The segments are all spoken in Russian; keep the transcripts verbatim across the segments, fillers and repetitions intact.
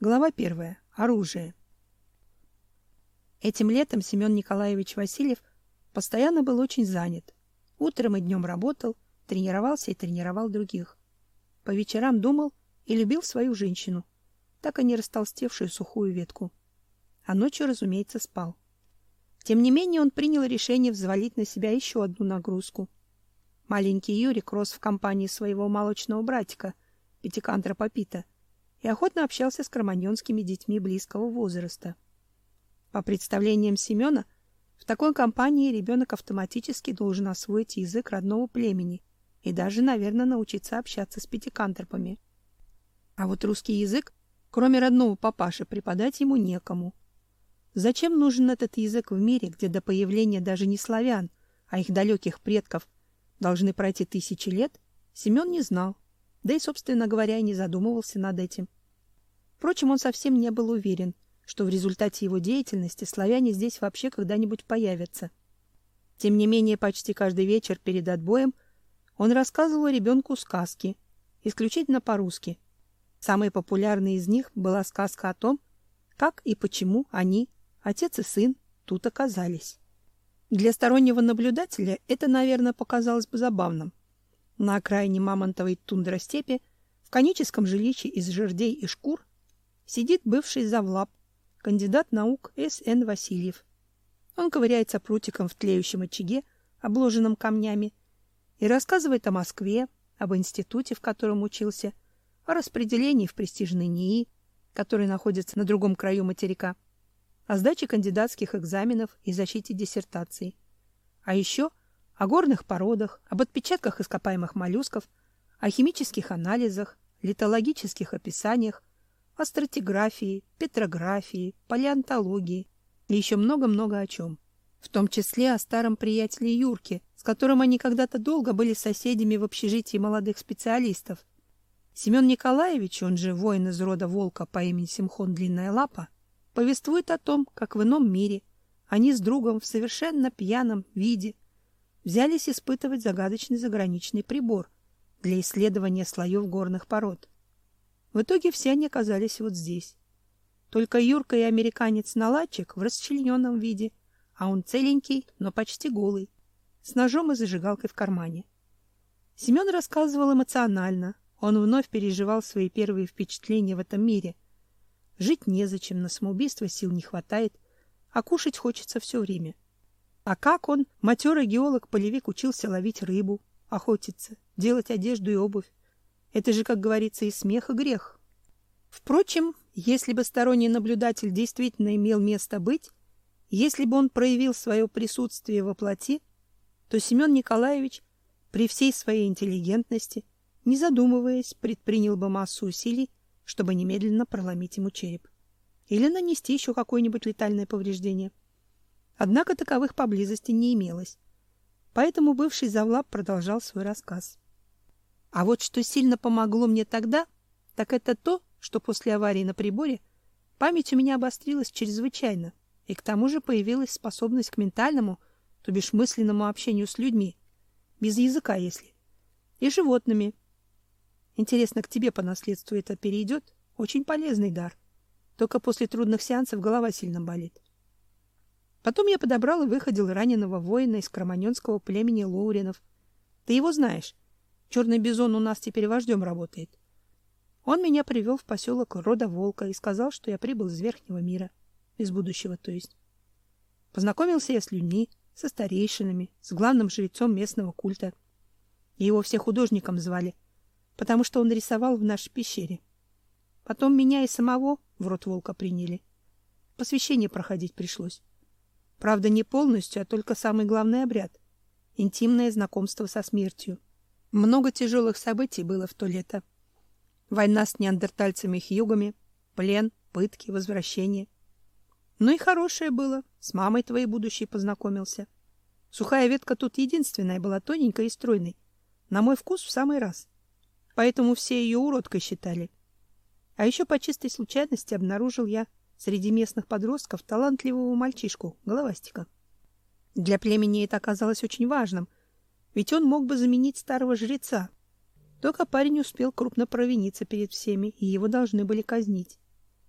Глава первая. Оружие. Этим летом Семен Николаевич Васильев постоянно был очень занят. Утром и днем работал, тренировался и тренировал других. По вечерам думал и любил свою женщину, так и не растолстевшую сухую ветку. А ночью, разумеется, спал. Тем не менее, он принял решение взвалить на себя еще одну нагрузку. Маленький Юрик рос в компании своего молочного братика, пятикантропа Пита, и охотно общался с кроманьонскими детьми близкого возраста. По представлениям Семена, в такой компании ребенок автоматически должен освоить язык родного племени и даже, наверное, научиться общаться с пятикантропами. А вот русский язык, кроме родного папаши, преподать ему некому. Зачем нужен этот язык в мире, где до появления даже не славян, а их далеких предков должны пройти тысячи лет, Семен не знал, да и, собственно говоря, и не задумывался над этим. Впрочем, он совсем не был уверен, что в результате его деятельности славяне здесь вообще когда-нибудь появятся. Тем не менее, почти каждый вечер перед отбоем он рассказывал ребенку сказки, исключительно по-русски. Самой популярной из них была сказка о том, как и почему они, отец и сын, тут оказались. Для стороннего наблюдателя это, наверное, показалось бы забавным. На окраине мамонтовой тундростепи, в коническом жилище из жердей и шкур, сидит бывший завлаб, кандидат наук С Н Васильев. Он ковыряется прутиком в тлеющем очаге, обложенном камнями, и рассказывает о Москве, об институте, в котором учился, о распределении в престижный НИИ, который находится на другом краю материка, о сдаче кандидатских экзаменов и защите диссертаций. А еще о горных породах, об отпечатках ископаемых моллюсков, о химических анализах, литологических описаниях, о стратиграфии, петрографии, палеонтологии и еще много-много о чем. В том числе о старом приятеле Юрке, с которым они когда-то долго были соседями в общежитии молодых специалистов. Семен Николаевич, он же воин из рода Волка по имени Симхон Длинная Лапа, повествует о том, как в ином мире они с другом в совершенно пьяном виде взялись испытывать загадочный заграничный прибор для исследования слоев горных пород. В итоге все они оказались вот здесь. Только Юрка и американец-наладчик в расчлененном виде, а он целенький, но почти голый, с ножом и зажигалкой в кармане. Семен рассказывал эмоционально, он вновь переживал свои первые впечатления в этом мире. Жить незачем, на самоубийство сил не хватает, а кушать хочется все время. А как он, матерый геолог-полевик, учился ловить рыбу, охотиться, делать одежду и обувь? Это же, как говорится, и смех, и грех. Впрочем, если бы сторонний наблюдатель действительно имел место быть, если бы он проявил свое присутствие во плоти, то Семен Николаевич при всей своей интеллигентности, не задумываясь, предпринял бы массу усилий, чтобы немедленно проломить ему череп или нанести еще какое-нибудь летальное повреждение. Однако таковых поблизости не имелось. Поэтому бывший завлаб продолжал свой рассказ. А вот что сильно помогло мне тогда, так это то, что после аварии на приборе память у меня обострилась чрезвычайно, и к тому же появилась способность к ментальному, то бишь мысленному общению с людьми, без языка, если, и животными. Интересно, к тебе по наследству это перейдет? Очень полезный дар. Только после трудных сеансов голова сильно болит. Потом я подобрал и выходил раненого воина из кроманьонского племени Лоуринов. Ты его знаешь. Черный бизон у нас теперь вождем работает. Он меня привел в поселок рода Волка и сказал, что я прибыл из верхнего мира, из будущего, то есть. Познакомился я с людьми, со старейшинами, с главным жрецом местного культа. Его все художником звали, потому что он рисовал в нашей пещере. Потом меня и самого в род Волка приняли. Посвящение проходить пришлось. Правда, не полностью, а только самый главный обряд — интимное знакомство со смертью. Много тяжелых событий было в то лето. Война с неандертальцами-хьюгами, плен, пытки, возвращение. Ну и хорошее было. С мамой твоей будущей познакомился. Сухая ветка тут единственная была тоненькой и стройной. На мой вкус в самый раз. Поэтому все ее уродкой считали. А еще по чистой случайности обнаружил я среди местных подростков талантливого мальчишку, головастика. Для племени это оказалось очень важным, ведь он мог бы заменить старого жреца. Только парень успел крупно провиниться перед всеми, и его должны были казнить.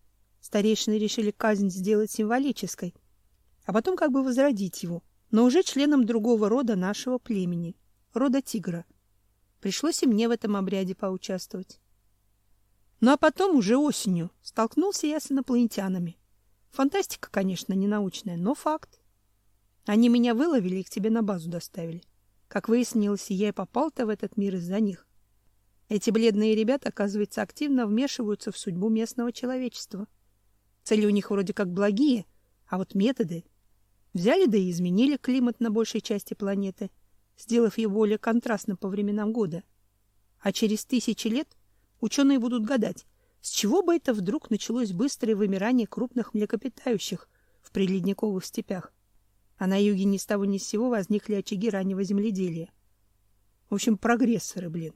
Старейшины решили казнь сделать символической, а потом как бы возродить его, но уже членом другого рода нашего племени, рода Тигра. Пришлось и мне в этом обряде поучаствовать. Ну а потом, уже осенью, столкнулся я с инопланетянами. Фантастика, конечно, не научная, но факт. Они меня выловили и к тебе на базу доставили. Как выяснилось, я и попал-то в этот мир из-за них. Эти бледные ребята, оказывается, активно вмешиваются в судьбу местного человечества. Цели у них вроде как благие, а вот методы... Взяли да и изменили климат на большей части планеты, сделав его более контрастным по временам года. А через тысячи лет ученые будут гадать, с чего бы это вдруг началось быстрое вымирание крупных млекопитающих в приледниковых степях, а на юге ни с того ни с сего возникли очаги раннего земледелия. В общем, прогрессоры, блин.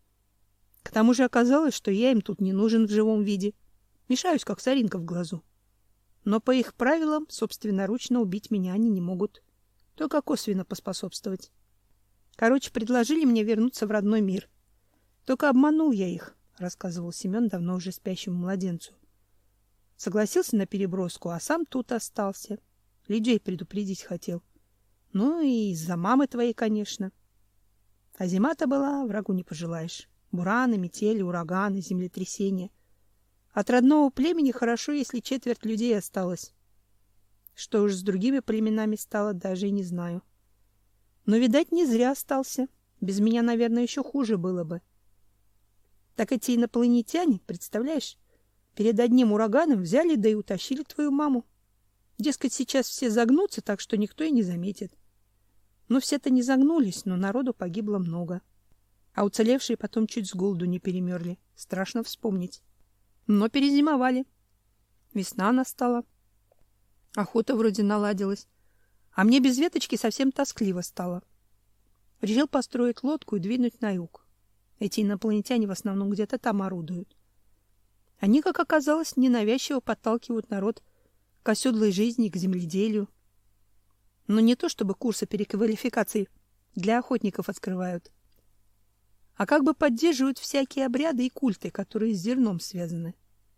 К тому же оказалось, что я им тут не нужен в живом виде. Мешаюсь, как соринка в глазу. Но по их правилам собственноручно убить меня они не могут, только косвенно поспособствовать. Короче, предложили мне вернуться в родной мир. Только обманул я их, рассказывал Семен давно уже спящему младенцу. Согласился на переброску, а сам тут остался. Людей предупредить хотел. Ну и из-за мамы твоей, конечно. А зима-то была, врагу не пожелаешь. Бураны, метели, ураганы, землетрясения. От родного племени хорошо, если четверть людей осталось. Что уж с другими племенами стало, даже и не знаю. Но, видать, не зря остался. Без меня, наверное, еще хуже было бы. Так эти инопланетяне, представляешь, перед одним ураганом взяли да и утащили твою маму. Дескать, сейчас все загнутся, так что никто и не заметит. Ну, все-то не загнулись, но народу погибло много. А уцелевшие потом чуть с голоду не перемерли. Страшно вспомнить. Но перезимовали. Весна настала. Охота вроде наладилась. А мне без веточки совсем тоскливо стало. Решил построить лодку и двинуть на юг. Эти инопланетяне в основном где-то там орудуют. Они, как оказалось, ненавязчиво подталкивают народ к оседлой жизни, к земледелию. Но не то, чтобы курсы переквалификации для охотников открывают, а как бы поддерживают всякие обряды и культы, которые с зерном связаны.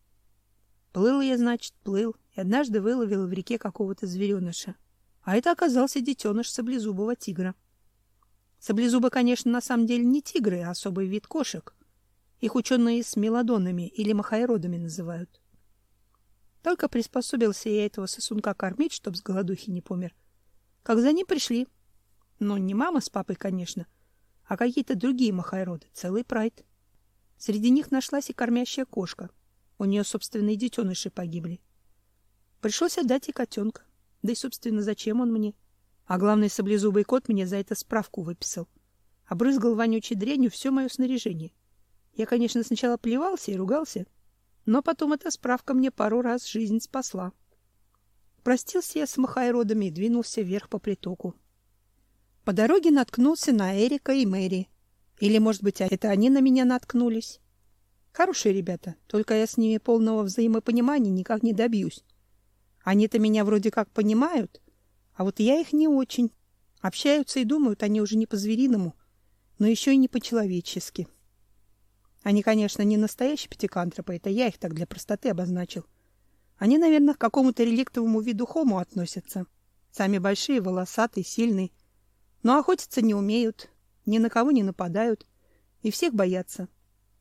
Плыл я, значит, плыл, и однажды выловил в реке какого-то звереныша. А это оказался детеныш саблезубого тигра. Саблезубы, конечно, на самом деле не тигры, а особый вид кошек. Их ученые смелодонами или махайродами называют. Только приспособился я этого сосунка кормить, чтоб с голодухи не помер. Как за ним пришли. Но не мама с папой, конечно, а какие-то другие махайроды, целый прайд. Среди них нашлась и кормящая кошка. У нее, собственно, и детеныши погибли. Пришлось отдать и котенка. Да и, собственно, зачем он мне? А главный саблезубый кот мне за это справку выписал. Обрызгал вонючей дрянью все мое снаряжение. Я, конечно, сначала плевался и ругался, но потом эта справка мне пару раз жизнь спасла. Простился я с махайродами и двинулся вверх по притоку. По дороге наткнулся на Эрика и Мэри. Или, может быть, это они на меня наткнулись. Хорошие ребята, только я с ними полного взаимопонимания никак не добьюсь. Они-то меня вроде как понимают, а вот я их не очень. Общаются и думают они уже не по-звериному, но еще и не по-человечески. Они, конечно, не настоящие пятикантропы, это я их так для простоты обозначил. Они, наверное, к какому-то реликтовому виду хому относятся. Сами большие, волосатые, сильные. Но охотиться не умеют, ни на кого не нападают и всех боятся.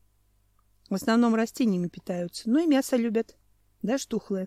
В основном растениями питаются, но и мясо любят, даже тухлое.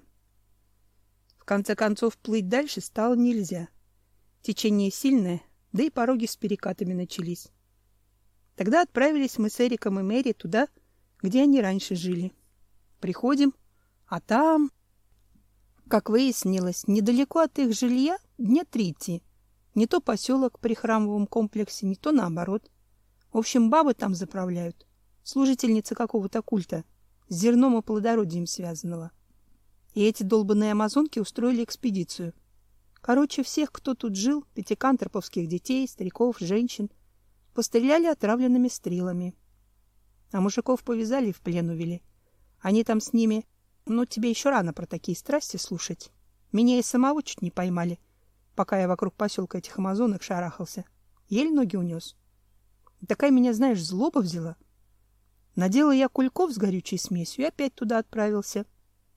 В конце концов, плыть дальше стало нельзя. Течение сильное, да и пороги с перекатами начались. Тогда отправились мы с Эриком и Мэри туда, где они раньше жили. Приходим, а там... Как выяснилось, недалеко от их жилья дня три идти. Не то поселок при храмовом комплексе, не то наоборот. В общем, бабы там заправляют. Служительницы какого-то культа, с зерном и плодородием связанного. И эти долбаные амазонки устроили экспедицию. Короче, всех, кто тут жил, пятикантроповских детей, стариков, женщин, постреляли отравленными стрелами. А мужиков повязали и в плен увели. Они там с ними... Ну, тебе еще рано про такие страсти слушать. Меня и самого чуть не поймали, пока я вокруг поселка этих амазонок шарахался. Еле ноги унес. Такая меня, знаешь, злоба взяла. Надела я кульков с горючей смесью и опять туда отправился.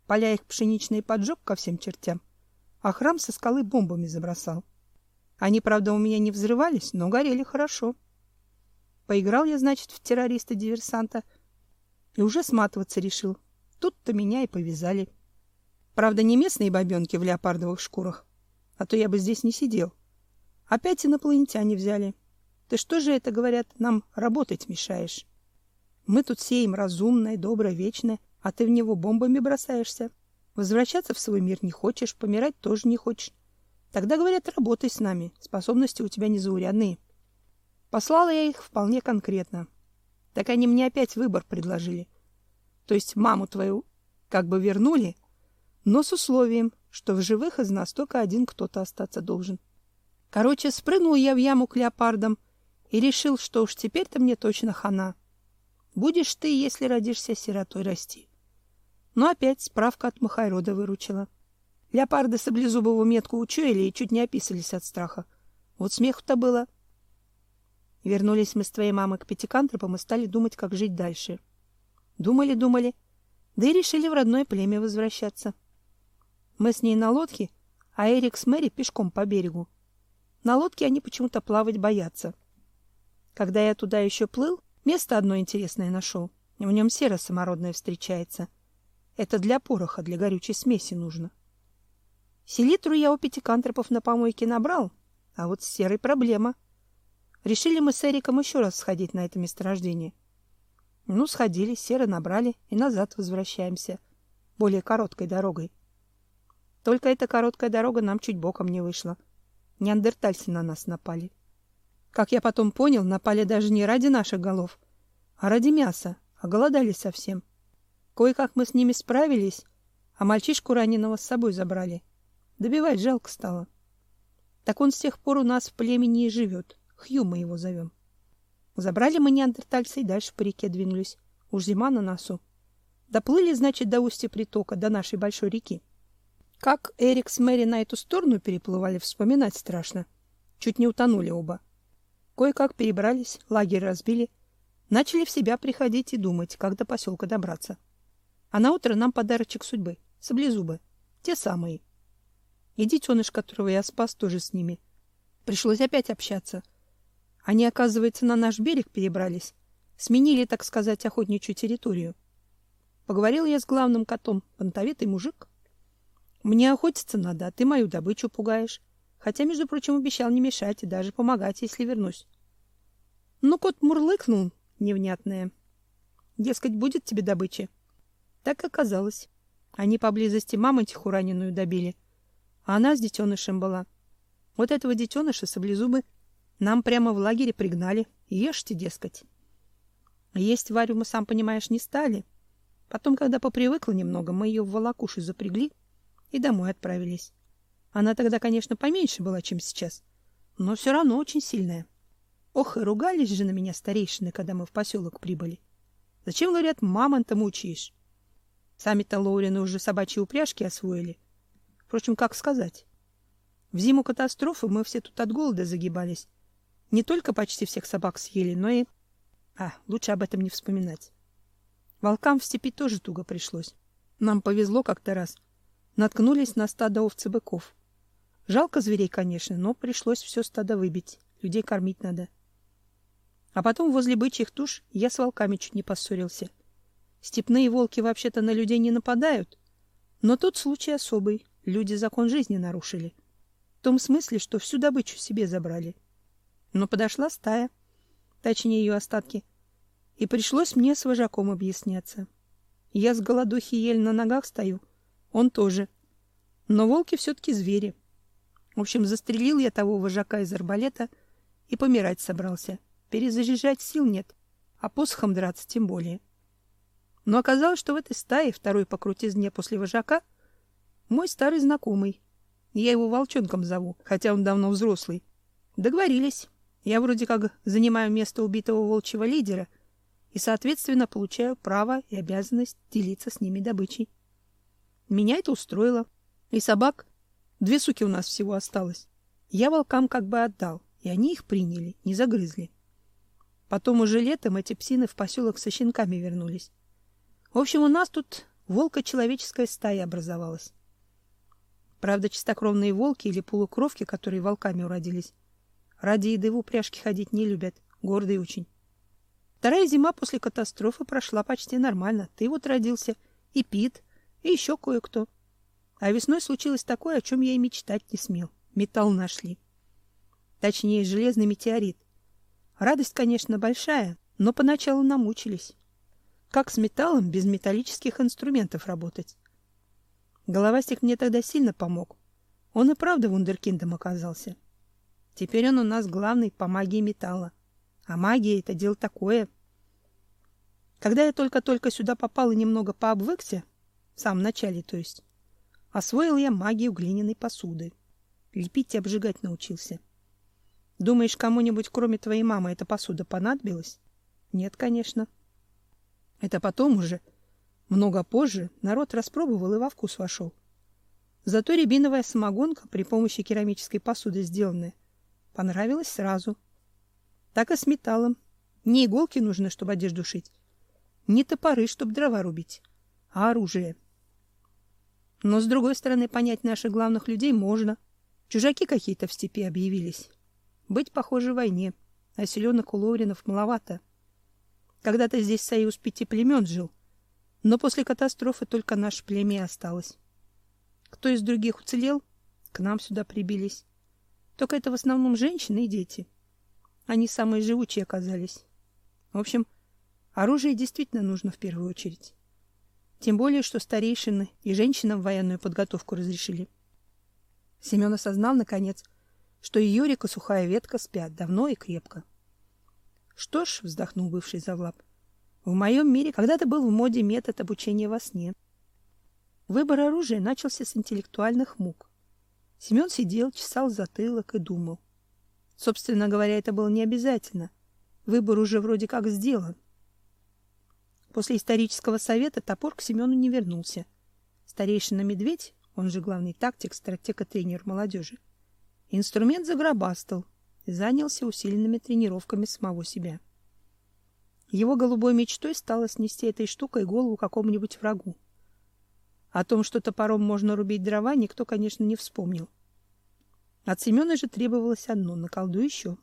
Поля их пшеничные поджег ко всем чертям, а храм со скалы бомбами забросал. Они, правда, у меня не взрывались, но горели хорошо. Поиграл я, значит, в террориста-диверсанта и уже сматываться решил. Тут-то меня и повязали. Правда, не местные бабенки в леопардовых шкурах, а то я бы здесь не сидел. Опять инопланетяне взяли. Ты что же это, говорят, нам работать мешаешь? Мы тут сеем разумное, доброе, вечное, а ты в него бомбами бросаешься. Возвращаться в свой мир не хочешь, помирать тоже не хочешь. Тогда, говорят, работай с нами, способности у тебя незаурядные. Послала я их вполне конкретно. Так они мне опять выбор предложили. То есть маму твою как бы вернули, но с условием, что в живых из нас только один кто-то остаться должен. Короче, спрыгнул я в яму к леопардам и решил, что уж теперь-то мне точно хана. Будешь ты, если родишься сиротой, расти. Но опять справка от Махайрода выручила. Леопарды саблезубову метку учуяли и чуть не описались от страха. Вот смеху-то было. Вернулись мы с твоей мамой к Пятикантропам и стали думать, как жить дальше. Думали-думали, да и решили в родное племя возвращаться. Мы с ней на лодке, а Эрик с Мэри пешком по берегу. На лодке они почему-то плавать боятся. Когда я туда еще плыл, место одно интересное нашел. В нем сера самородная встречается. Это для пороха, для горючей смеси нужно. Селитру я у Пятикантропов на помойке набрал, а вот с серой проблема. Решили мы с Эриком еще раз сходить на это месторождение. Ну, сходили, серы набрали и назад возвращаемся. Более короткой дорогой. Только эта короткая дорога нам чуть боком не вышла. Неандертальцы на нас напали. Как я потом понял, напали даже не ради наших голов, а ради мяса, оголодали совсем. Кое-как мы с ними справились, а мальчишку раненого с собой забрали. Добивать жалко стало. Так он с тех пор у нас в племени и живет. Хью мы его зовем. Забрали мы неандертальца и дальше по реке двинулись. Уж зима на носу. Доплыли, значит, до устья притока, до нашей большой реки. Как Эрик с Мэри на эту сторону переплывали, вспоминать страшно. Чуть не утонули оба. Кое-как перебрались, лагерь разбили. Начали в себя приходить и думать, как до поселка добраться. А наутро нам подарочек судьбы. Саблезубы. Те самые. И детеныш, которого я спас, тоже с ними. Пришлось опять общаться. Они, оказывается, на наш берег перебрались. Сменили, так сказать, охотничью территорию. Поговорил я с главным котом, понтовитый мужик. Мне охотиться надо, а ты мою добычу пугаешь. Хотя, между прочим, обещал не мешать и даже помогать, если вернусь. Ну, кот мурлыкнул невнятное. Дескать, будет тебе добыча. Так оказалось. Они поблизости мамонтиху раненую добили, а она с детенышем была. Вот этого детеныша саблезубы нам прямо в лагере пригнали. Ешьте, дескать. Есть Варю мы, сам понимаешь, не стали. Потом, когда попривыкла немного, мы ее в волокуши запрягли и домой отправились. Она тогда, конечно, поменьше была, чем сейчас, но все равно очень сильная. Ох, и ругались же на меня старейшины, когда мы в поселок прибыли. Зачем, говорят, мамонта мучаешь? Сами-то Лоурины уже собачьи упряжки освоили. Впрочем, как сказать? В зиму катастрофы мы все тут от голода загибались. Не только почти всех собак съели, но и... А, лучше об этом не вспоминать. Волкам в степи тоже туго пришлось. Нам повезло как-то раз. Наткнулись на стадо овц и быков. Жалко зверей, конечно, но пришлось все стадо выбить. Людей кормить надо. А потом возле бычьих туш я с волками чуть не поссорился. Степные волки вообще-то на людей не нападают, но тут случай особый. Люди закон жизни нарушили. В том смысле, что всю добычу себе забрали. Но подошла стая, точнее ее остатки, и пришлось мне с вожаком объясняться. Я с голодухи еле на ногах стою, он тоже. Но волки все-таки звери. В общем, застрелил я того вожака из арбалета и помирать собрался. Перезаряжать сил нет, а посохом драться тем более. Но оказалось, что в этой стае второй по крутизне после вожака мой старый знакомый. Я его волчонком зову, хотя он давно взрослый. Договорились. Я вроде как занимаю место убитого волчьего лидера и, соответственно, получаю право и обязанность делиться с ними добычей. Меня это устроило. И собак, две суки у нас всего осталось, я волкам как бы отдал, и они их приняли, не загрызли. Потом уже летом эти псины в поселок со щенками вернулись. В общем, у нас тут волко-человеческая стая образовалась. Правда, чистокровные волки или полукровки, которые волками уродились, ради еды в упряжке ходить не любят, гордые очень. Вторая зима после катастрофы прошла почти нормально. Ты вот родился, и Пит, и еще кое-кто. А весной случилось такое, о чем я и мечтать не смел. Металл нашли. Точнее, железный метеорит. Радость, конечно, большая, но поначалу намучились. Как с металлом без металлических инструментов работать? Головастик мне тогда сильно помог. Он и правда вундеркиндом оказался. Теперь он у нас главный по магии металла. А магия — это дело такое. Когда я только-только сюда попал и немного пообвыкся, в самом начале, то есть, освоил я магию глиняной посуды. Лепить и обжигать научился. Думаешь, кому-нибудь, кроме твоей мамы, эта посуда понадобилась? Нет, конечно. Это потом уже, много позже, народ распробовал и во вкус вошел. Зато рябиновая самогонка, при помощи керамической посуды сделанная, понравилась сразу. Так и с металлом. Не иголки нужны, чтобы одежду шить, не топоры, чтобы дрова рубить, а оружие. Но, с другой стороны, понять наших главных людей можно. Чужаки какие-то в степи объявились. Быть, похоже, в войне, а селенок у ловринов маловато. Когда-то здесь союз пяти племен жил, но после катастрофы только наше племя осталось. Кто из других уцелел, к нам сюда прибились. Только это в основном женщины и дети. Они самые живучие оказались. В общем, оружие действительно нужно в первую очередь. Тем более, что старейшины и женщинам военную подготовку разрешили. Семен осознал, наконец, что и Юрик, и сухая ветка спят давно и крепко. Что ж, вздохнул бывший завлап, в моем мире когда-то был в моде метод обучения во сне. Выбор оружия начался с интеллектуальных мук. Семен сидел, чесал затылок и думал. Собственно говоря, это было не обязательно. Выбор уже вроде как сделан. После исторического совета топор к Семену не вернулся. Старейшина Медведь, он же главный тактик, стратег и тренер молодежи, инструмент загробастал и занялся усиленными тренировками самого себя. Его голубой мечтой стало снести этой штукой голову какому-нибудь врагу. О том, что топором можно рубить дрова, никто, конечно, не вспомнил. От Семена же требовалось одно — наколдуй еще.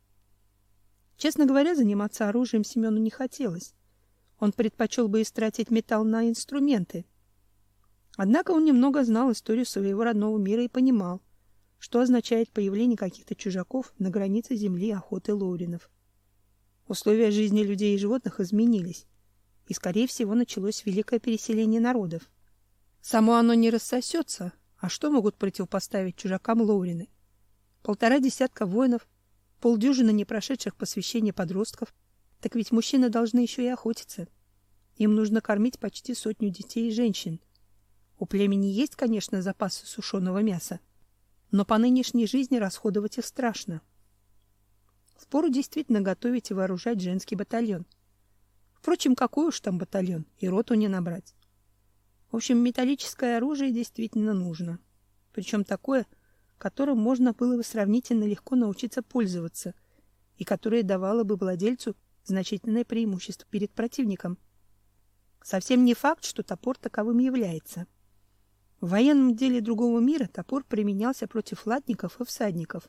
Честно говоря, заниматься оружием Семену не хотелось. Он предпочел бы истратить металл на инструменты. Однако он немного знал историю своего родного мира и понимал, что означает появление каких-то чужаков на границе земли охоты ловринов. Условия жизни людей и животных изменились, и, скорее всего, началось великое переселение народов. Само оно не рассосется, а что могут противопоставить чужакам ловрины? Полтора десятка воинов, полдюжины не прошедших посвящение подростков. Так ведь мужчины должны еще и охотиться. Им нужно кормить почти сотню детей и женщин. У племени есть, конечно, запасы сушеного мяса, но по нынешней жизни расходовать их страшно. Впору действительно готовить и вооружать женский батальон. Впрочем, какой уж там батальон, и роту не набрать. В общем, металлическое оружие действительно нужно. Причем такое, которым можно было бы сравнительно легко научиться пользоваться, и которое давало бы владельцу значительное преимущество перед противником. Совсем не факт, что топор таковым является. В военном деле другого мира топор применялся против латников и всадников.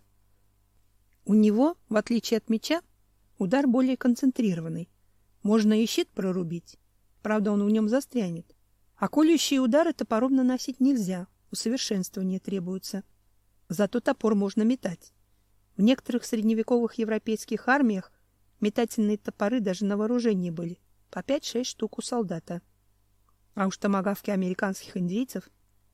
У него, в отличие от меча, удар более концентрированный. Можно и щит прорубить, правда, он в нем застрянет. А колющие удары топором наносить нельзя, усовершенствование требуется. Зато топор можно метать. В некоторых средневековых европейских армиях метательные топоры даже на вооружении были, по пять-шесть штук у солдата. А уж томагавки американских индейцев.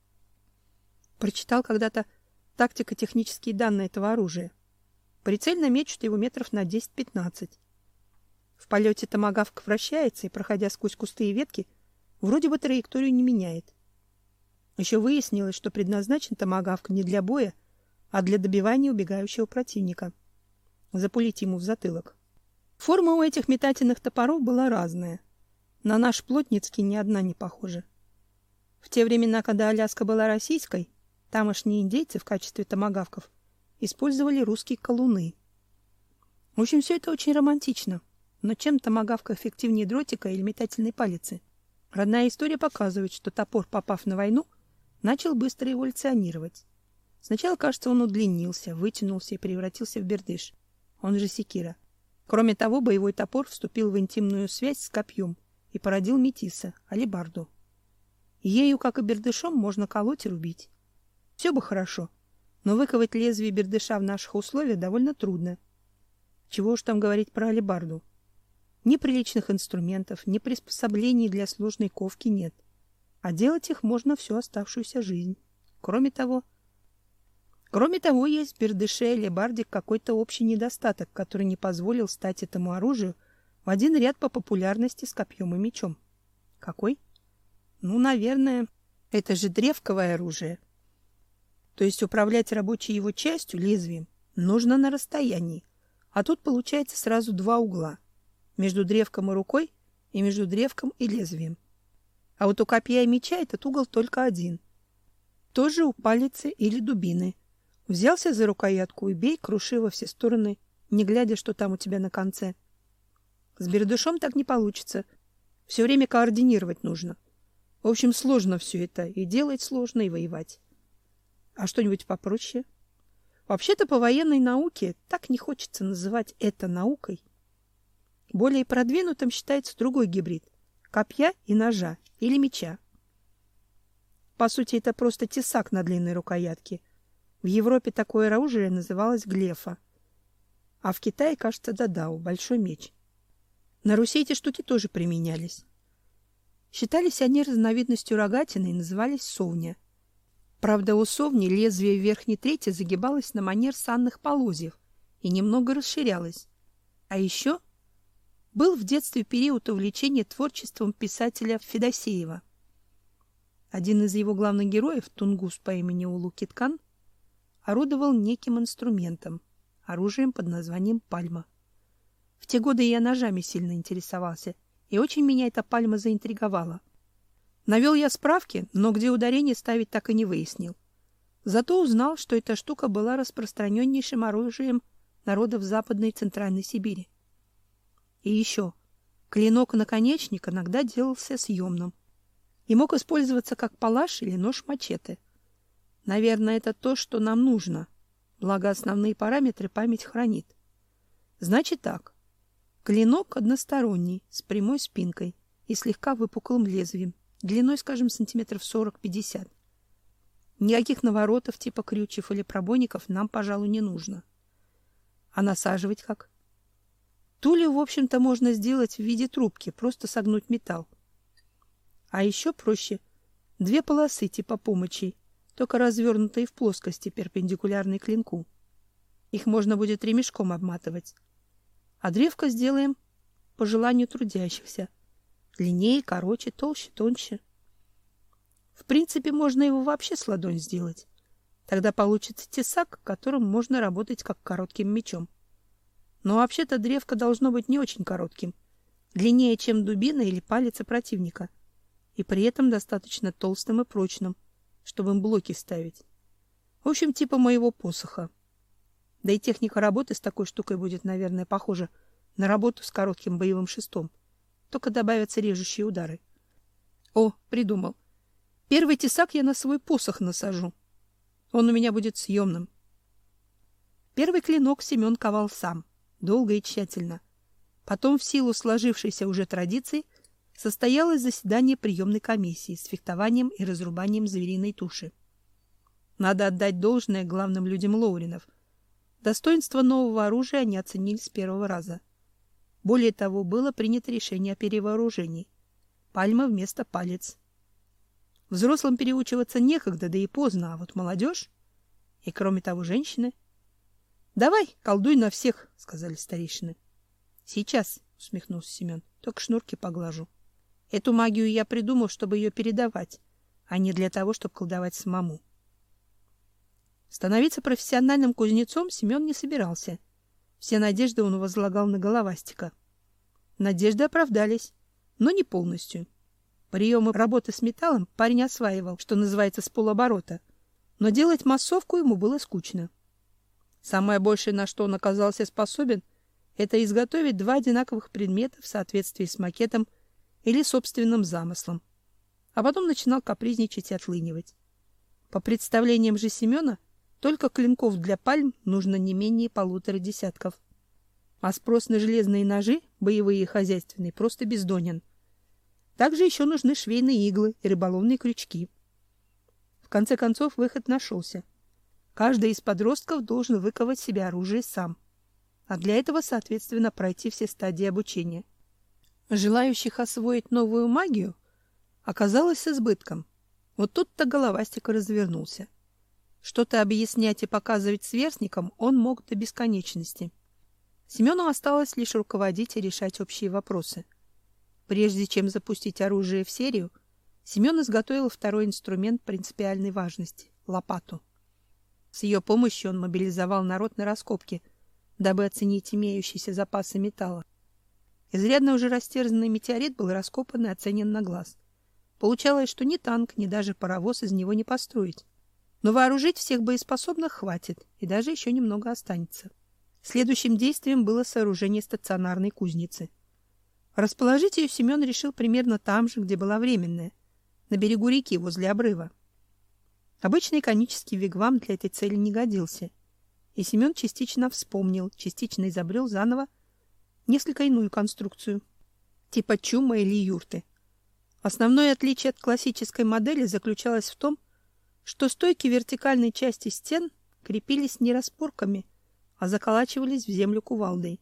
Прочитал когда-то тактико-технические данные этого оружия. Прицельно мечут его метров на десять-пятнадцать. В полете томагавк вращается и, проходя сквозь кусты и ветки, вроде бы траекторию не меняет. Еще выяснилось, что предназначен томагавк не для боя, а для добивания убегающего противника. Запулить ему в затылок. Форма у этих метательных топоров была разная. На наш плотницкий ни одна не похожа. В те времена, когда Аляска была российской, тамошние индейцы в качестве томагавков использовали русские колуны. В общем, все это очень романтично, но чем томагавка эффективнее дротика или метательной палицы? Родная история показывает, что топор, попав на войну, начал быстро эволюционировать. Сначала, кажется, он удлинился, вытянулся и превратился в бердыш, он же секира. Кроме того, боевой топор вступил в интимную связь с копьем и породил метиса, алебарду. Ею, как и бердышом, можно колоть и рубить. Все бы хорошо, но выковать лезвие бердыша в наших условиях довольно трудно. Чего уж там говорить про алебарду. Ни приличных инструментов, ни приспособлений для сложной ковки нет, а делать их можно всю оставшуюся жизнь. Кроме того, кроме того, есть в бердыше и алебарде какой-то общий недостаток, который не позволил стать этому оружию в один ряд по популярности с копьем и мечом. Какой? Ну, наверное, это же древковое оружие. То есть управлять рабочей его частью, лезвием, нужно на расстоянии, а тут получается сразу два угла. Между древком и рукой и между древком и лезвием. А вот у копья и меча этот угол только один. Тоже у палицы или дубины. Взялся за рукоятку и бей, круши во все стороны, не глядя, что там у тебя на конце. С бердышом так не получится. Все время координировать нужно. В общем, сложно все это. И делать сложно, и воевать. А что-нибудь попроще? Вообще-то по военной науке так не хочется называть это наукой. Более продвинутым считается другой гибрид – копья и ножа или меча. По сути, это просто тесак на длинной рукоятке. В Европе такое оружие называлось глефа, а в Китае, кажется, дадау – большой меч. На Руси эти штуки тоже применялись. Считались они разновидностью рогатины и назывались совня. Правда, у совни лезвие в верхней трети загибалось на манер санных полозьев и немного расширялось. А еще был в детстве период увлечения творчеством писателя Федосеева. Один из его главных героев, тунгус по имени Улукиткан, орудовал неким инструментом, оружием под названием пальма. В те годы я ножами сильно интересовался, и очень меня эта пальма заинтриговала. Навел я справки, но где ударение ставить так и не выяснил. Зато узнал, что эта штука была распространеннейшим оружием народов Западной и Центральной Сибири. И еще, клинок-наконечник иногда делался съемным и мог использоваться как палаш или нож-мачете. Наверное, это то, что нам нужно, благо основные параметры память хранит. Значит так, клинок односторонний, с прямой спинкой и слегка выпуклым лезвием, длиной, скажем, сантиметров сорок-пятьдесят. Никаких наворотов типа крючев или пробойников нам, пожалуй, не нужно. А насаживать как? Тулью, в общем-то, можно сделать в виде трубки, просто согнуть металл. А еще проще две полосы типа помощей, только развернутые в плоскости, перпендикулярной клинку. Их можно будет ремешком обматывать. А древко сделаем по желанию трудящихся. Длиннее, короче, толще, тоньше. В принципе, можно его вообще с ладонь сделать. Тогда получится тесак, которым можно работать как коротким мечом. Но вообще-то древко должно быть не очень коротким, длиннее, чем дубина или палица противника, и при этом достаточно толстым и прочным, чтобы им блоки ставить. В общем, типа моего посоха. Да и техника работы с такой штукой будет, наверное, похожа на работу с коротким боевым шестом, только добавятся режущие удары. О, придумал. Первый тесак я на свой посох насажу. Он у меня будет съемным. Первый клинок Семен ковал сам, долго и тщательно. Потом, в силу сложившейся уже традиции, состоялось заседание приемной комиссии с фехтованием и разрубанием звериной туши. Надо отдать должное главным людям Лоуринов. Достоинство нового оружия они оценили с первого раза. Более того, было принято решение о перевооружении. Пальма вместо палец. Взрослым переучиваться некогда, да и поздно, а вот молодежь и, кроме того, женщины. «Давай, колдуй на всех», — сказали старейшины. «Сейчас», — усмехнулся Семен, — «только шнурки поглажу. Эту магию я придумал, чтобы ее передавать, а не для того, чтобы колдовать самому». Становиться профессиональным кузнецом Семен не собирался. Все надежды он возлагал на головастика. Надежды оправдались, но не полностью. Приемы работы с металлом парень осваивал, что называется, с полоборота, но делать массовку ему было скучно. Самое большее, на что он оказался способен, это изготовить два одинаковых предмета в соответствии с макетом или собственным замыслом, а потом начинал капризничать и отлынивать. По представлениям же Семена, только клинков для пальм нужно не менее полутора десятков. А спрос на железные ножи, боевые и хозяйственные, просто бездонен. Также еще нужны швейные иглы и рыболовные крючки. В конце концов, выход нашелся. Каждый из подростков должен выковать себе оружие сам, а для этого, соответственно, пройти все стадии обучения. Желающих освоить новую магию оказалось с избытком. Вот тут-то головастик и развернулся. Что-то объяснять и показывать сверстникам он мог до бесконечности. Семену осталось лишь руководить и решать общие вопросы. Прежде чем запустить оружие в серию, Семен изготовил второй инструмент принципиальной важности — лопату. С ее помощью он мобилизовал народ на раскопки, дабы оценить имеющиеся запасы металла. Изрядно уже растерзанный метеорит был раскопан и оценен на глаз. Получалось, что ни танк, ни даже паровоз из него не построить. Но вооружить всех боеспособных хватит, и даже еще немного останется. Следующим действием было сооружение стационарной кузницы. Расположить ее Семен решил примерно там же, где была временная, на берегу реки возле обрыва. Обычный конический вигвам для этой цели не годился, и Семен частично вспомнил, частично изобрел заново несколько иную конструкцию, типа чума или юрты. Основное отличие от классической модели заключалось в том, что стойки вертикальной части стен крепились не распорками, а заколачивались в землю кувалдой.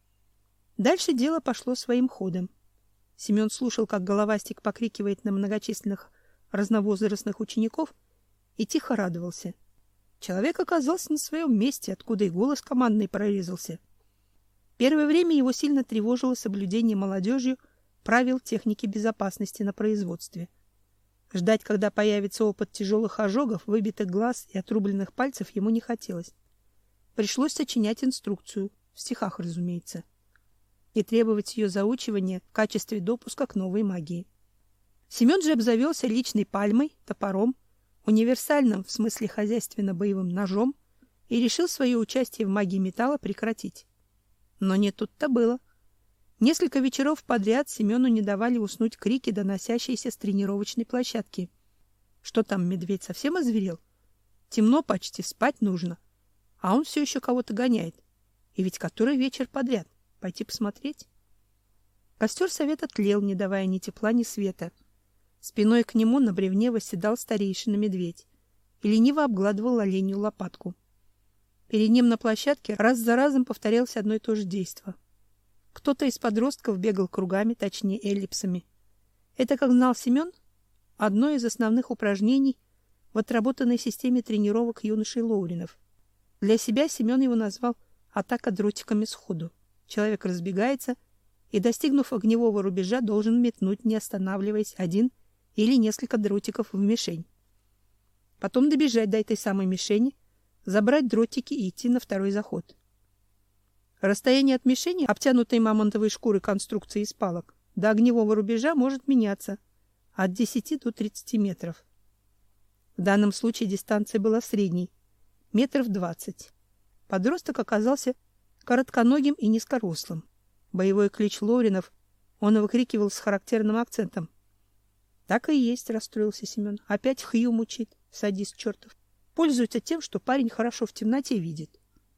Дальше дело пошло своим ходом. Семен слушал, как головастик покрикивает на многочисленных разновозрастных учеников, и тихо радовался. Человек оказался на своем месте, откуда и голос командный прорезался. Первое время его сильно тревожило соблюдение молодежью правил техники безопасности на производстве. Ждать, когда появится опыт тяжелых ожогов, выбитых глаз и отрубленных пальцев, ему не хотелось. Пришлось сочинять инструкцию, в стихах, разумеется, и требовать ее заучивания в качестве допуска к новой магии. Семен же обзавелся личной пальмой, топором, универсальным в смысле хозяйственно-боевым ножом и решил свое участие в магии металла прекратить. Но не тут-то было. Несколько вечеров подряд Семену не давали уснуть крики, доносящиеся с тренировочной площадки. Что там, медведь совсем озверел? Темно почти, спать нужно. А он все еще кого-то гоняет. И ведь который вечер подряд? Пойти посмотреть? Костер совета тлел, не давая ни тепла, ни света. Спиной к нему на бревне восседал старейшина медведь и лениво обгладывал оленью лопатку. Перед ним на площадке раз за разом повторялось одно и то же действо. Кто-то из подростков бегал кругами, точнее эллипсами. Это, как знал Семен, одно из основных упражнений в отработанной системе тренировок юношей Лоуринов. Для себя Семен его назвал «атака дротиками сходу». Человек разбегается и, достигнув огневого рубежа, должен метнуть, не останавливаясь, один или несколько дротиков в мишень. Потом добежать до этой самой мишени, забрать дротики и идти на второй заход. Расстояние от мишени, обтянутой мамонтовой шкурой конструкции из палок, до огневого рубежа может меняться от десяти до тридцати метров. В данном случае дистанция была средней, метров двадцать. Подросток оказался коротконогим и низкорослым. Боевой клич Лоуринов он выкрикивал с характерным акцентом. Так и есть, расстроился Семен. Опять Хью мучит, садист чертов. Пользуется тем, что парень хорошо в темноте видит.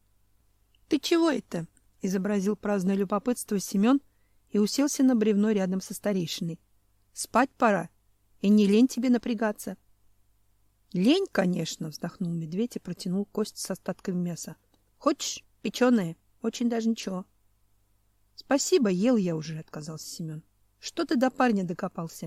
Ты чего это? Изобразил праздное любопытство Семен и уселся на бревно рядом со старейшиной. Спать пора, и не лень тебе напрягаться. Лень, конечно, вздохнул медведь и протянул кость с остатками мяса. Хочешь, печеное? Очень даже ничего. Спасибо, ел я уже, отказался Семен. Что ты до парня докопался?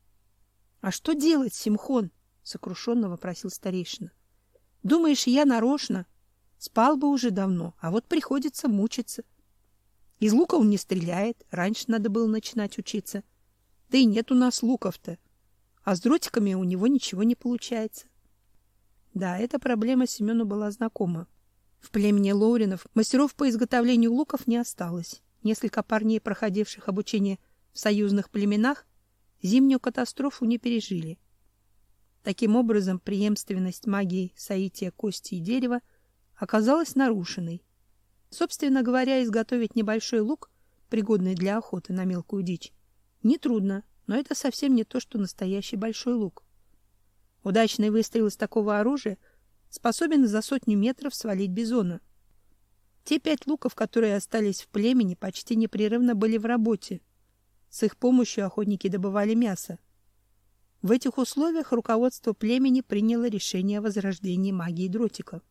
А что делать, Симхон? Сокрушенно вопросил старейшина. Думаешь, я нарочно? Спал бы уже давно, а вот приходится мучиться. Из лука он не стреляет, раньше надо было начинать учиться. Да и нет у нас луков-то. А с дротиками у него ничего не получается. Да, эта проблема Семену была знакома. В племени Лоуринов мастеров по изготовлению луков не осталось. Несколько парней, проходивших обучение в союзных племенах, зимнюю катастрофу не пережили. Таким образом, преемственность магии соития кости и дерева оказалась нарушенной. Собственно говоря, изготовить небольшой лук, пригодный для охоты на мелкую дичь, Нетрудно, но это совсем не то, что настоящий большой лук. Удачный выстрел из такого оружия способен за сотню метров свалить бизона. Те пять луков, которые остались в племени, почти непрерывно были в работе. С их помощью охотники добывали мясо. В этих условиях руководство племени приняло решение о возрождении магии дротика.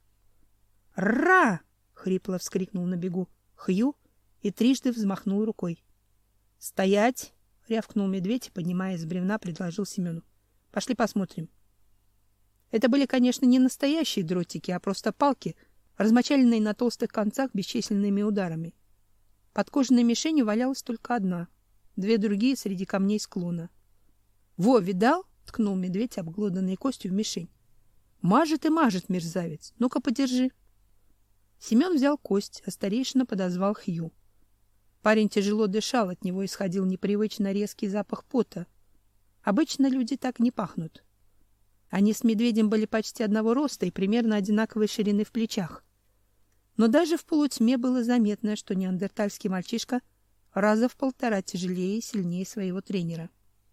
«Ра!» — хрипло вскрикнул на бегу Хью и трижды взмахнул рукой. «Стоять!» — рявкнул медведь и, поднимаясь с бревна, предложил Семену. «Пошли посмотрим». Это были, конечно, не настоящие дротики, а просто палки, размочаленные на толстых концах бесчисленными ударами. Под кожаной мишенью валялась только одна, две другие среди камней склона. «Во, видал?» — ткнул медведь, обглоданной костью в мишень. «Мажет и мажет, мерзавец! Ну-ка, подержи!» Семен взял кость, а старейшина подозвал Хью. Парень тяжело дышал, от него исходил непривычно резкий запах пота. Обычно люди так не пахнут. Они с медведем были почти одного роста и примерно одинаковой ширины в плечах. Но даже в полутьме было заметно, что неандертальский мальчишка раза в полтора тяжелее и сильнее своего тренера.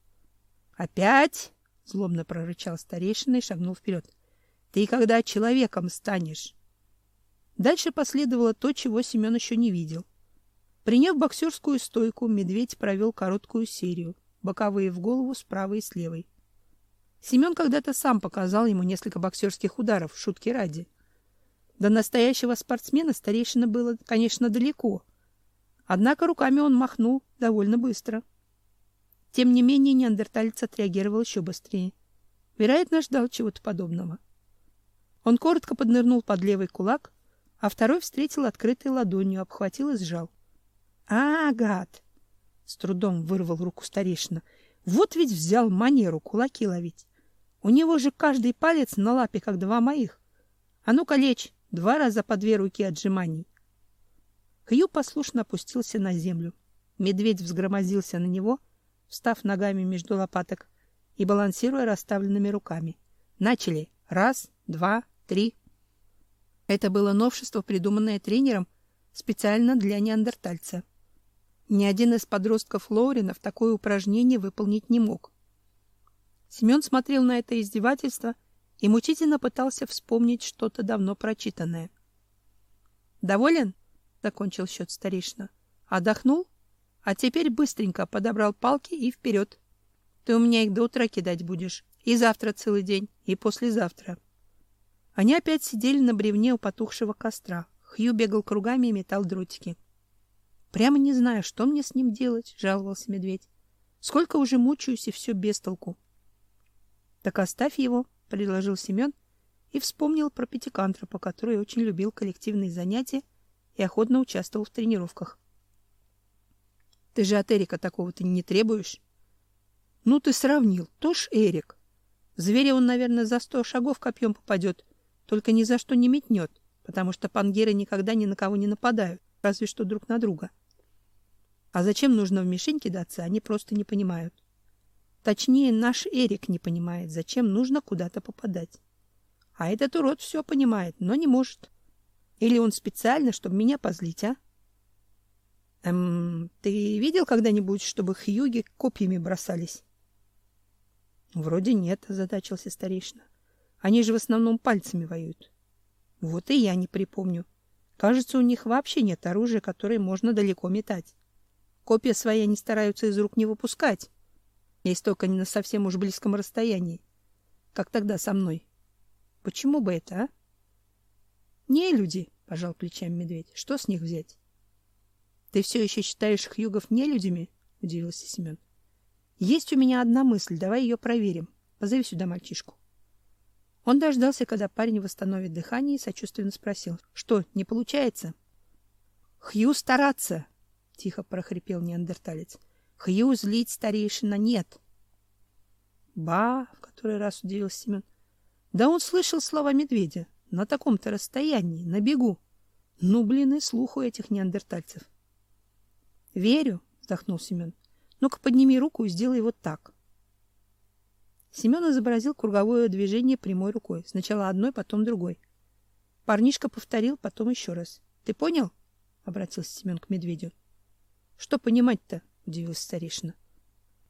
«Опять?» — злобно прорычал старейшина и шагнул вперед. «Ты когда человеком станешь?» Дальше последовало то, чего Семен еще не видел. Приняв боксерскую стойку, медведь провел короткую серию, боковые в голову справа и с левой. Семен когда-то сам показал ему несколько боксерских ударов, шутки ради. До настоящего спортсмена старейшина было, конечно, далеко. Однако руками он махнул довольно быстро. Тем не менее, неандерталец отреагировал еще быстрее. Вероятно, ждал чего-то подобного. Он коротко поднырнул под левый кулак, а второй встретил открытой ладонью, обхватил и сжал. «А, гад!» — с трудом вырвал руку старейшина. «Вот ведь взял манеру кулаки ловить. У него же каждый палец на лапе, как два моих. А ну-ка лечь, два раза по две руки отжиманий». Хью послушно опустился на землю. Медведь взгромоздился на него, встав ногами между лопаток и балансируя расставленными руками. Начали. Раз, два, три. Это было новшество, придуманное тренером специально для неандертальца. Ни один из подростков Лоуренов такое упражнение выполнить не мог. Семен смотрел на это издевательство и мучительно пытался вспомнить что-то давно прочитанное. «Доволен?» — закончил счет старейшина. «Отдохнул? А теперь быстренько подобрал палки и вперед. Ты у меня их до утра кидать будешь. И завтра целый день, и послезавтра». Они опять сидели на бревне у потухшего костра. Хью бегал кругами и метал дротики. «Прямо не знаю, что мне с ним делать», — жаловался медведь. «Сколько уже мучаюсь, и все без толку». «Так оставь его», — предложил Семен и вспомнил про пятикантропа, который очень любил коллективные занятия и охотно участвовал в тренировках. «Ты же от Эрика такого-то не требуешь?» «Ну ты сравнил, то ж Эрик. Зверя он, наверное, за сто шагов копьем попадет, только ни за что не метнет, потому что пангеры никогда ни на кого не нападают, разве что друг на друга. А зачем нужно в мишень кидаться, они просто не понимают. Точнее, наш Эрик не понимает, зачем нужно куда-то попадать. А этот урод все понимает, но не может. Или он специально, чтобы меня позлить, а? Эм, ты видел когда-нибудь, чтобы хьюги копьями бросались? Вроде нет, озадачился старейшина. Они же в основном пальцами воюют. Вот и я не припомню. Кажется, у них вообще нет оружия, которое можно далеко метать. Копья свои они стараются из рук не выпускать, если только не на совсем уж близком расстоянии, как тогда со мной. Почему бы это, а? Не люди, пожал плечами медведь. Что с них взять? Ты все еще считаешь хьюгов нелюдями? Удивился Семен. Есть у меня одна мысль, давай ее проверим. Позови сюда мальчишку. Он дождался, когда парень восстановит дыхание, и сочувственно спросил: "Что, не получается?" "Хью стараться", тихо прохрипел неандерталец. "Хью злить старейшина нет". "Ба", в который раз удивился Семен. "Да он слышал слова медведя на таком-то расстоянии, на бегу. Ну, блин, и слух у этих неандертальцев". "Верю", вздохнул Семен. "Ну-ка подними руку и сделай вот так". Семен изобразил круговое движение прямой рукой, сначала одной, потом другой. Парнишка повторил, потом еще раз. "Ты понял?" обратился Семен к медведю. "Что понимать-то?" удивился старейшина.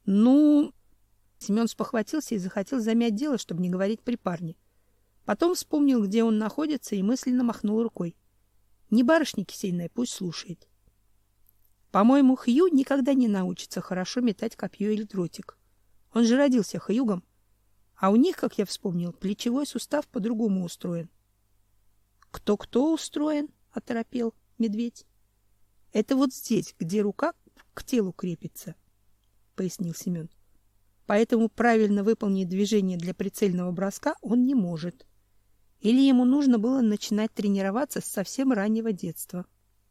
Ну... Семен спохватился и захотел замять дело, чтобы не говорить при парне. Потом вспомнил, где он находится, и мысленно махнул рукой. Не барышня кисейная, пусть слушает. По-моему, Хью никогда не научится хорошо метать копье или дротик. Он же родился хьюгом. А у них, как я вспомнил, плечевой сустав по-другому устроен. Кто-кто устроен? — оторопел медведь. — Это вот здесь, где рука к телу крепится, — пояснил Семен. Поэтому правильно выполнить движение для прицельного броска он не может. Или ему нужно было начинать тренироваться с совсем раннего детства.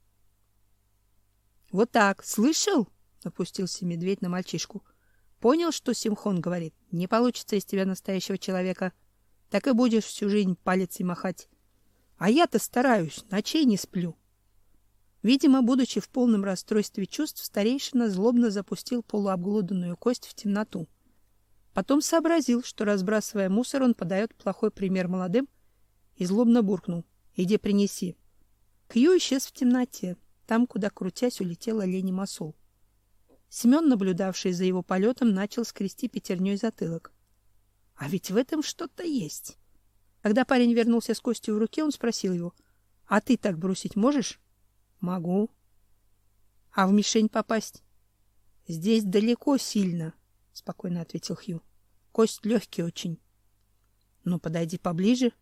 — Вот так, слышал? — напустился медведь на мальчишку. — Понял, что Симхон говорит? Не получится из тебя настоящего человека. Так и будешь всю жизнь палицей махать. А я-то стараюсь, ночей не сплю. Видимо, будучи в полном расстройстве чувств, старейшина злобно запустил полуобглоданную кость в темноту. Потом сообразил, что, разбрасывая мусор, он подает плохой пример молодым, и злобно буркнул: «Иди принеси». Хью исчез в темноте, там, куда, крутясь, улетел оленей масол. Семен, наблюдавший за его полетом, начал скрести пятерней затылок. А ведь в этом что-то есть. Когда парень вернулся с костью в руке, он спросил его: «А ты так бросить можешь?» «Могу». «А в мишень попасть?» «Здесь далеко сильно», — спокойно ответил Хью. «Кость легкий очень». «Ну, подойди поближе».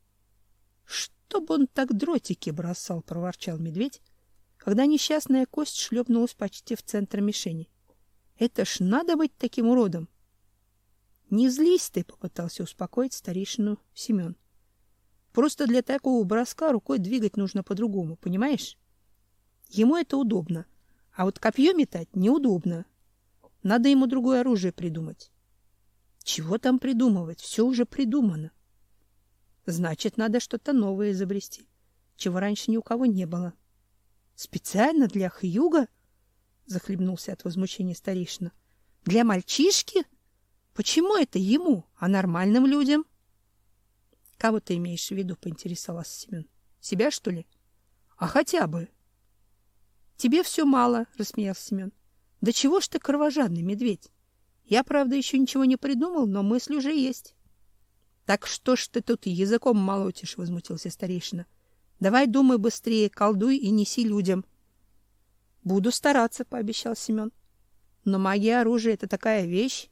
«Чтоб он так дротики бросал», — проворчал медведь, когда несчастная кость шлепнулась почти в центр мишени. «Это ж надо быть таким уродом!» «Не злись ты», — попытался успокоить старейшину Семен. «Просто для такого броска рукой двигать нужно по-другому, понимаешь? Ему это удобно, а вот копье метать неудобно. Надо ему другое оружие придумать». «Чего там придумывать? Все уже придумано». «Значит, надо что-то новое изобрести, чего раньше ни у кого не было». «Специально для Хьюга?» — захлебнулся от возмущения старейшина. «Для мальчишки? Почему это ему, а нормальным людям?» «Кого ты имеешь в виду?» — поинтересовался Семен. «Себя, что ли?» «А хотя бы». «Тебе все мало», — рассмеялся Семен. «Да чего ж ты кровожадный, медведь? Я, правда, еще ничего не придумал, но мысль уже есть». «Так что ж ты тут языком молотишь?» — возмутился старейшина. «Давай думай быстрее, колдуй и неси людям». «Буду стараться», — пообещал Семен. «Но магия оружия — это такая вещь».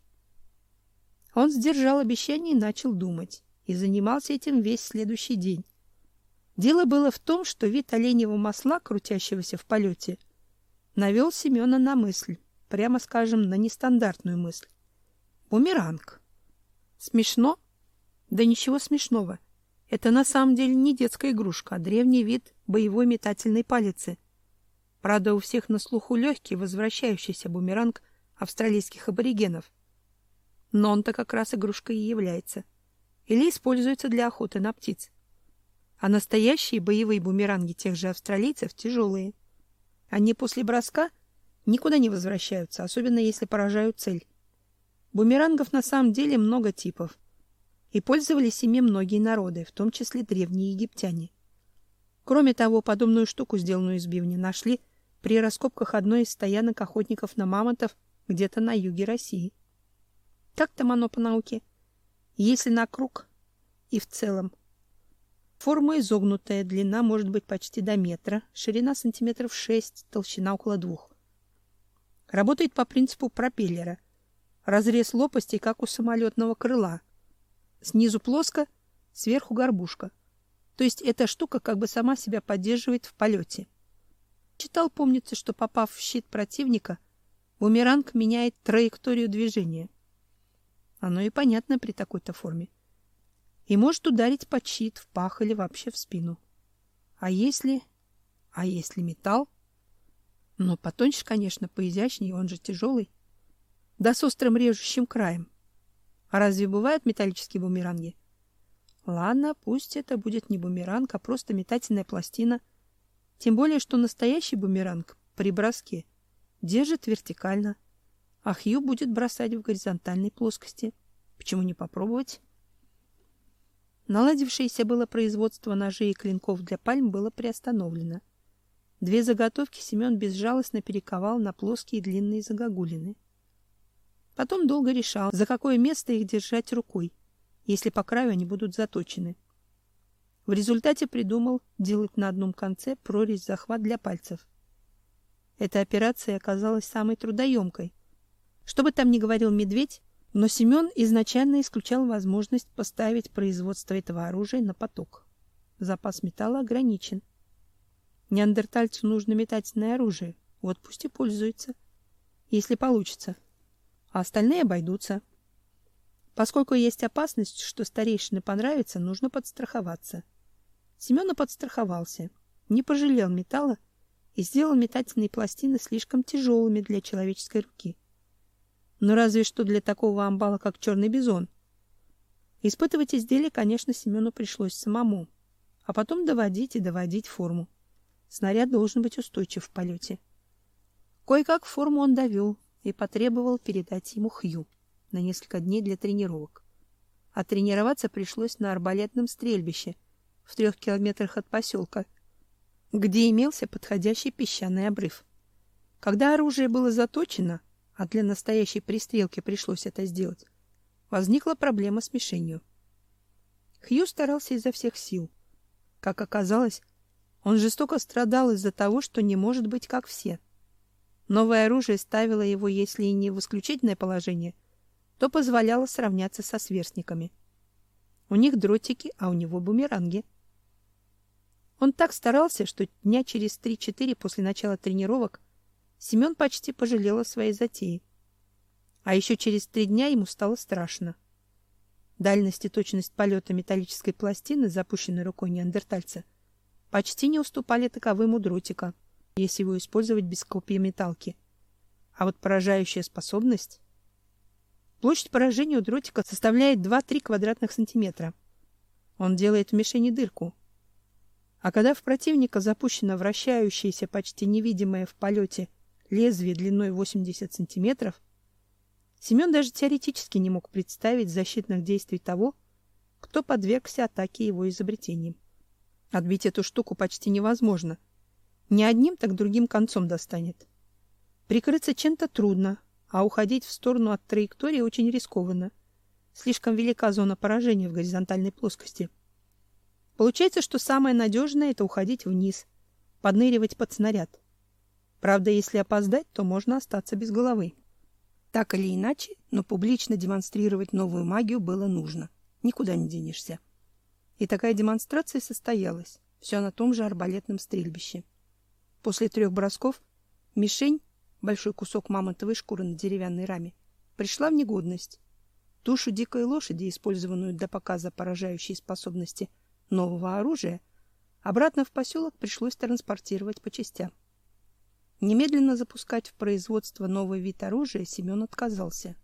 Он сдержал обещание и начал думать. И занимался этим весь следующий день. Дело было в том, что вид оленьего масла, крутящегося в полете, навел Семена на мысль, прямо скажем, на нестандартную мысль. Бумеранг. Смешно? Да ничего смешного. Это на самом деле не детская игрушка, а древний вид боевой метательной палицы. Правда, у всех на слуху легкий, возвращающийся бумеранг австралийских аборигенов. Но он-то как раз игрушкой и является. Или используется для охоты на птиц. А настоящие боевые бумеранги тех же австралийцев тяжелые. Они после броска никуда не возвращаются, особенно если поражают цель. Бумерангов на самом деле много типов. И пользовались ими многие народы, в том числе древние египтяне. Кроме того, подобную штуку, сделанную из бивня, нашли при раскопках одной из стоянок охотников на мамонтов где-то на юге России. Как там оно по науке? Если на круг и в целом. Форма изогнутая, длина может быть почти до метра, ширина сантиметров шесть, толщина около двух. Работает по принципу пропеллера. Разрез лопастей, как у самолетного крыла. Снизу плоско, сверху горбушка. То есть эта штука как бы сама себя поддерживает в полете. Читал, помнится, что, попав в щит противника, бумеранг меняет траекторию движения. Оно и понятно при такой-то форме. И может ударить под щит, в пах или вообще в спину. А если... А если металл? Ну, потоньше, конечно, поизящнее, он же тяжелый. Да с острым режущим краем. А разве бывают металлические бумеранги? Ладно, пусть это будет не бумеранг, а просто метательная пластина. Тем более, что настоящий бумеранг при броске держит вертикально, а Хью будет бросать в горизонтальной плоскости. Почему не попробовать? Наладившееся было производство ножей и клинков для пальм было приостановлено. Две заготовки Семен безжалостно перековал на плоские длинные загогулины. Потом долго решал, за какое место их держать рукой, если по краю они будут заточены. В результате придумал делать на одном конце прорезь-захват для пальцев. Эта операция оказалась самой трудоемкой. Что бы там ни говорил медведь, но Семен изначально исключал возможность поставить производство этого оружия на поток. Запас металла ограничен. Неандертальцу нужно метательное оружие, вот пусть и пользуется, если получится, а остальные обойдутся. Поскольку есть опасность, что старейшине понравится, нужно подстраховаться. Семен подстраховался, не пожалел металла и сделал метательные пластины слишком тяжелыми для человеческой руки. Но разве что для такого амбала, как черный бизон. Испытывать изделие, конечно, Семену пришлось самому, а потом доводить и доводить форму. Снаряд должен быть устойчив в полете. Кое-как форму он довел и потребовал передать ему Хью на несколько дней для тренировок. А тренироваться пришлось на арбалетном стрельбище в трех километрах от поселка, где имелся подходящий песчаный обрыв. Когда оружие было заточено, а для настоящей пристрелки пришлось это сделать, возникла проблема с мишенью. Хью старался изо всех сил. Как оказалось, он жестоко страдал из-за того, что не может быть как все. Новое оружие ставило его, если и не в исключительное положение, то позволяло сравняться со сверстниками. У них дротики, а у него бумеранги. Он так старался, что дня через три-четыре после начала тренировок Семен почти пожалел о своей затее. А еще через три дня ему стало страшно. Дальность и точность полета металлической пластины, запущенной рукой неандертальца, почти не уступали таковым у дротика, если его использовать без копьеметалки. А вот поражающая способность... Площадь поражения у дротика составляет два-три квадратных сантиметра. Он делает в мишени дырку. А когда в противника запущено вращающееся, почти невидимое в полете лезвие длиной восемьдесят сантиметров, Семен даже теоретически не мог представить защитных действий того, кто подвергся атаке его изобретением. Отбить эту штуку почти невозможно. Не одним, так другим концом достанет. Прикрыться чем-то трудно, а уходить в сторону от траектории очень рискованно. Слишком велика зона поражения в горизонтальной плоскости. Получается, что самое надежное — это уходить вниз, подныривать под снаряд. Правда, если опоздать, то можно остаться без головы. Так или иначе, но публично демонстрировать новую магию было нужно. Никуда не денешься. И такая демонстрация состоялась, все на том же арбалетном стрельбище. После трех бросков мишень, большой кусок мамонтовой шкуры на деревянной раме, пришла в негодность. Тушу дикой лошади, использованную для показа поражающей способности нового оружия, обратно в поселок пришлось транспортировать по частям. Немедленно запускать в производство новый вид оружия Семен отказался.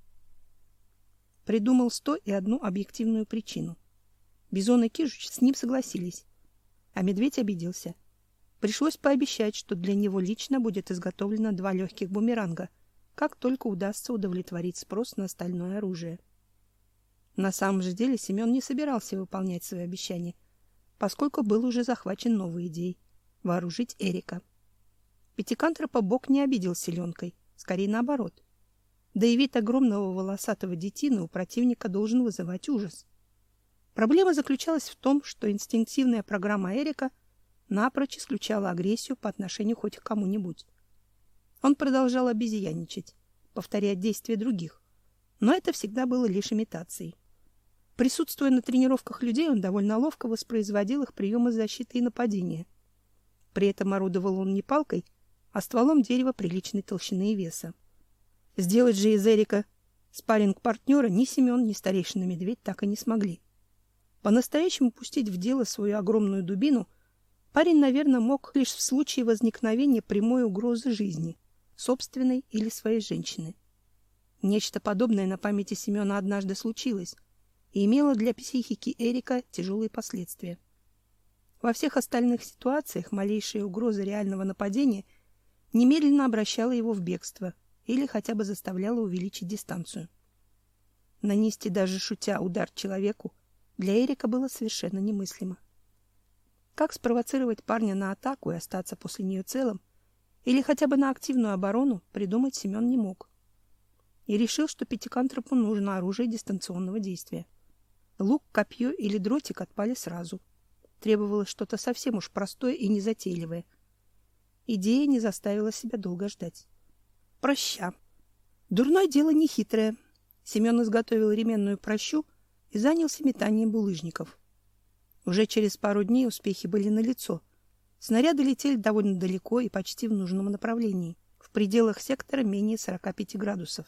Придумал сто и одну объективную причину. Бизон и Кижуч с ним согласились, а медведь обиделся. Пришлось пообещать, что для него лично будет изготовлено два легких бумеранга, как только удастся удовлетворить спрос на остальное оружие. На самом же деле Семен не собирался выполнять свои обещания, поскольку был уже захвачен новой идеей — вооружить Эрика. Пятикантропа Бог не обидел силенкой, скорее наоборот. Да и вид огромного волосатого детины у противника должен вызывать ужас. Проблема заключалась в том, что инстинктивная программа Эрика напрочь исключала агрессию по отношению хоть к кому-нибудь. Он продолжал обезьянничать, повторять действия других, но это всегда было лишь имитацией. Присутствуя на тренировках людей, он довольно ловко воспроизводил их приемы защиты и нападения. При этом орудовал он не палкой, а стволом дерева приличной толщины и веса. Сделать же из Эрика спарринг-партнера ни Семен, ни старейшина Медведь так и не смогли. По-настоящему пустить в дело свою огромную дубину парень, наверное, мог лишь в случае возникновения прямой угрозы жизни, собственной или своей женщины. Нечто подобное на памяти Семена однажды случилось и имело для психики Эрика тяжелые последствия. Во всех остальных ситуациях малейшая угроза реального нападения немедленно обращала его в бегство или хотя бы заставляла увеличить дистанцию. Нанести даже шутя удар человеку для Эрика было совершенно немыслимо. Как спровоцировать парня на атаку и остаться после нее целым, или хотя бы на активную оборону, придумать Семен не мог. и решил, что пятикантропу нужно оружие дистанционного действия. Лук, копье или дротик отпали сразу. Требовалось что-то совсем уж простое и незатейливое. Идея не заставила себя долго ждать. Проща. Дурное дело не хитрое. Семен изготовил ременную прощу и занялся метанием булыжников. Уже через пару дней успехи были налицо. Снаряды летели довольно далеко и почти в нужном направлении, в пределах сектора менее сорока пяти градусов.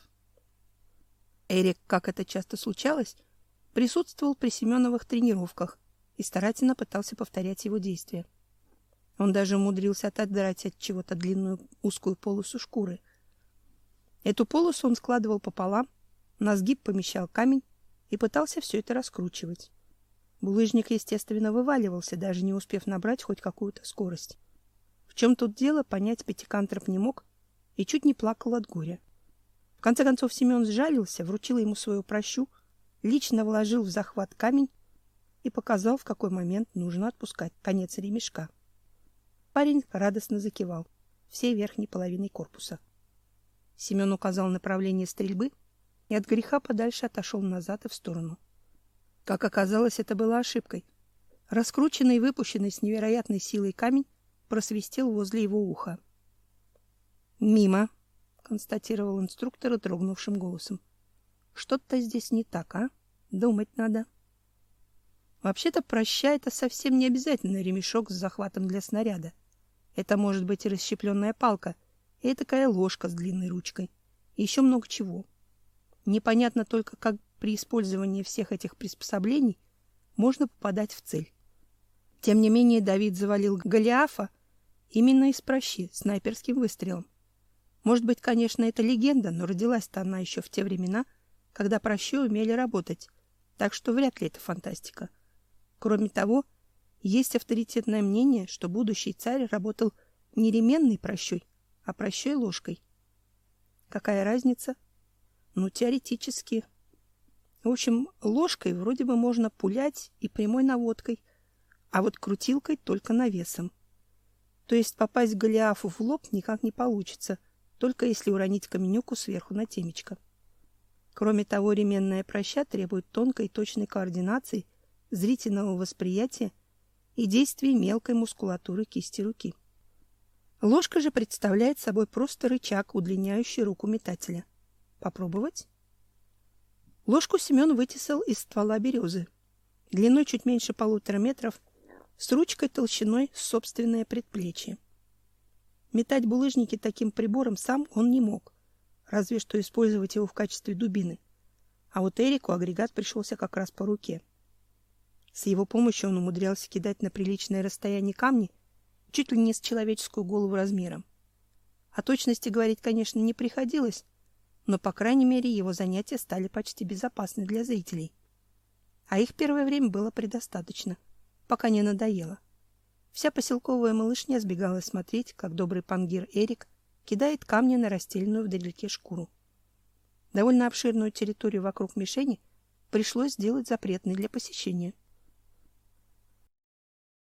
Эрик, как это часто случалось, присутствовал при Семеновых тренировках и старательно пытался повторять его действия. Он даже умудрился отодрать от чего-то длинную узкую полосу шкуры. Эту полосу он складывал пополам, на сгиб помещал камень и пытался все это раскручивать. Булыжник, естественно, вываливался, даже не успев набрать хоть какую-то скорость. В чем тут дело, понять пятикантроп не мог и чуть не плакал от горя. В конце концов Семен сжалился, вручил ему свою прощу, лично вложил в захват камень и показал, в какой момент нужно отпускать конец ремешка. Парень радостно закивал всей верхней половиной корпуса. Семен указал направление стрельбы и от греха подальше отошел назад и в сторону. Как оказалось, это была ошибкой. Раскрученный и выпущенный с невероятной силой камень просвистел возле его уха. «Мимо», — констатировал инструктор дрогнувшим голосом. «Что-то здесь не так, а? Думать надо». Вообще-то проща — это совсем не обязательно ремешок с захватом для снаряда. Это может быть и расщепленная палка, и такая ложка с длинной ручкой, и еще много чего. Непонятно только, как при использовании всех этих приспособлений можно попадать в цель. Тем не менее, Давид завалил Голиафа именно из прощи, снайперским выстрелом. Может быть, конечно, это легенда, но родилась-то она еще в те времена, когда прощи умели работать, так что вряд ли это фантастика. Кроме того, есть авторитетное мнение, что будущий царь работал не ременной прощой, а прощой ложкой. Какая разница? Ну, теоретически. В общем, ложкой вроде бы можно пулять и прямой наводкой, а вот крутилкой только навесом. То есть попасть Голиафу в лоб никак не получится, только если уронить каменюку сверху на темечко. Кроме того, ременная проща требует тонкой и точной координации, зрительного восприятия и действий мелкой мускулатуры кисти руки. Ложка же представляет собой просто рычаг, удлиняющий руку метателя. Попробовать? Ложку Семен вытесал из ствола березы, длиной чуть меньше полутора метров, с ручкой толщиной с собственное предплечье. Метать булыжники таким прибором сам он не мог, разве что использовать его в качестве дубины. А вот Эрику агрегат пришелся как раз по руке. С его помощью он умудрялся кидать на приличное расстояние камни, чуть ли не с человеческую голову размером. О точности говорить, конечно, не приходилось, но, по крайней мере, его занятия стали почти безопасны для зрителей. А их первое время было предостаточно, пока не надоело. Вся поселковая малышня сбегала смотреть, как добрый пангир Эрик кидает камни на расстеленную вдалеке шкуру. Довольно обширную территорию вокруг мишени пришлось сделать запретной для посещения.